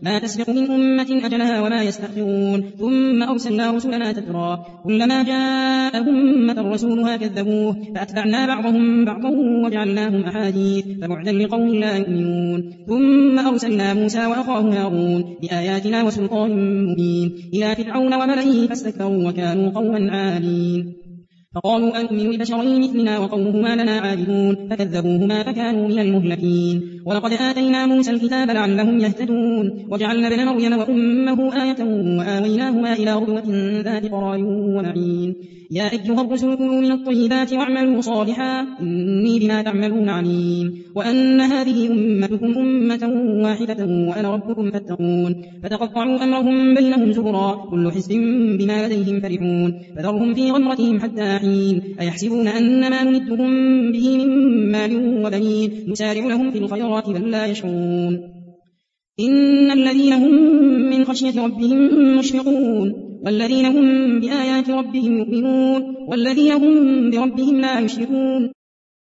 ما تسبق من أمة أجلها وما يستأخرون ثم أرسلنا رسلنا تترى كلما جاء أمة رسولها كذبوه فأتبعنا بعضهم بعضا وجعلناهم أحاديث فبعدا لقوم لا يؤمنون ثم أرسلنا موسى وأخاه هارون بآياتنا وسلطان مبين إلى فرعون وملئه فاستكبروا وكانوا قوما عالين فقالوا أنؤمن لبشرين مثلنا وقومهما لنا عابدون فكذبوهما فكانوا من المهلكين ولقد آتينا موسى الكتاب لعلهم يهتدون وجعلنا ابن مريم وأمه آية وآويناهما إلى ربوة ذات قرار ومعين يا أيها الرسل كلوا من الطيبات واعملوا صالحا إني بما تعملون عليم وأن هذه أمتكم أمة واحدة وأنا ربكم فاتقون فتقطعوا أمرهم بينهم زبرا كل حزب بما لديهم فرحون فذرهم في غمرتهم حتى حين أيحسبون أن ما نمدهم به من مال وبنين نسارع لهم في الخيرات بل لا يشعرون إن الذين هم من خشية ربهم مشفقون والذين هم بآيات ربهم يؤمنون والذين هم بربهم لا يشركون